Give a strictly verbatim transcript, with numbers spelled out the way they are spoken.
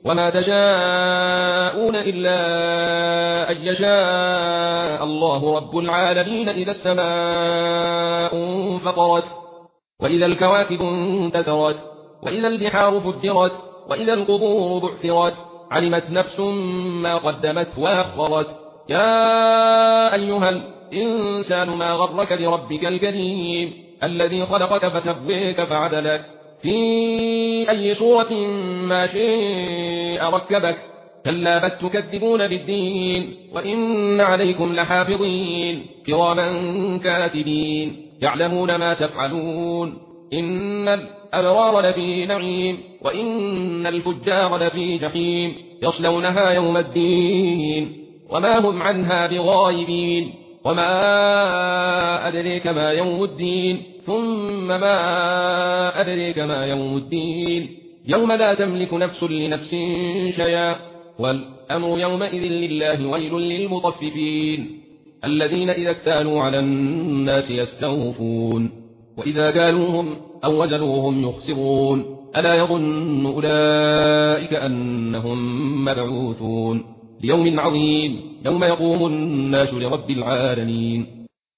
وما تشاءون إلا أن يشاء الله رب العالمين. إذا السماء انفطرت وإذا الكواكب انتثرت وإذا البحار فجرت وإذا القبور بعثرت علمت نفس ما قدمت وأخرت. يا أيها الإنسان ما غرك بربك الكريم الذي خلقك فسويك فعدلك في أي صورة ما شاء ركبك. كلا بل تكذبون بالدين وإن عليكم لحافظين كراما كاتبين يعلمون ما تفعلون. إن الأبرار لفي نعيم وإن الفجار لفي جحيم يصلونها يوم الدين وما هم عنها بغائبين. وما أدريك ما يوم الدين ثم ما أدريك ما يوم الدين يوم لا تملك نفس لنفس شيئا والأمر يومئذ لله. ويل للمطففين الذين إذا اكتالوا على الناس يستوفون وإذا قالوهم أو وزنوهم يخسرون. ألا يظن أولئك أنهم مبعوثون ليوم عظيم يوم يقوم الناس لرب العالمين.